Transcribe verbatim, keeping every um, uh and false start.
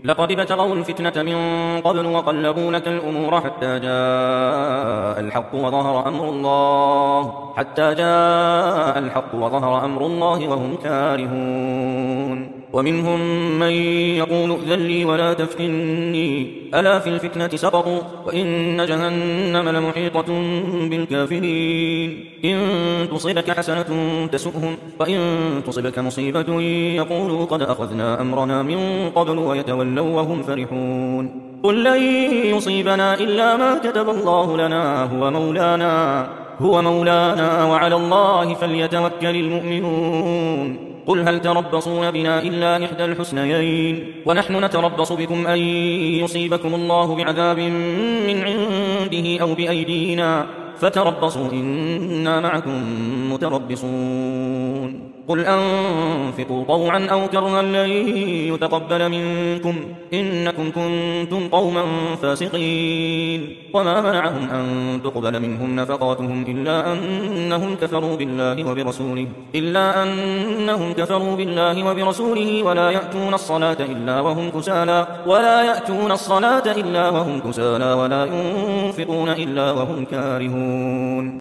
لقد ابتغوا الفتنة من قبل وقلبوا لك الأمور حتى جاء الحق وظهر أمر الله حتى جاء الحق وظهر أمر الله وهم كارهون. ومنهم من يقول ائذن لي ولا تفتني ألا في الفتنة سقطوا وإن جهنم لمحيطة بالكافرين. إن تصبك حسنة تسؤهم وإن تصبك مصيبة يقولوا قد أخذنا أمرنا من قبل ويتولوا وهم فرحون. قل لن يصيبنا إلا ما كتب الله لنا هو مولانا هو مولانا وعلى الله فليتوكل المؤمنون. قل هل تربصون بنا إلا إحدى الحسنيين ونحن نتربص بكم أن يصيبكم الله بعذاب من عنده أو بأيدينا فتربصوا إنا معكم متربصون. قل أنفقوا طوعا أو كرها لن يتقبل منكم إنكم كنتم قوما فاسقين. وما منعهم أن تقبل منهم نفقاتهم إلا أنهم كفروا بالله وبرسوله إلا أنهم كفروا بالله وبرسوله ولا يأتون الصلاة إلا وهم كسالى ولا يأتون الصلاة إلا وهم كسالى ولا ينفقون إلا وهم كارهون.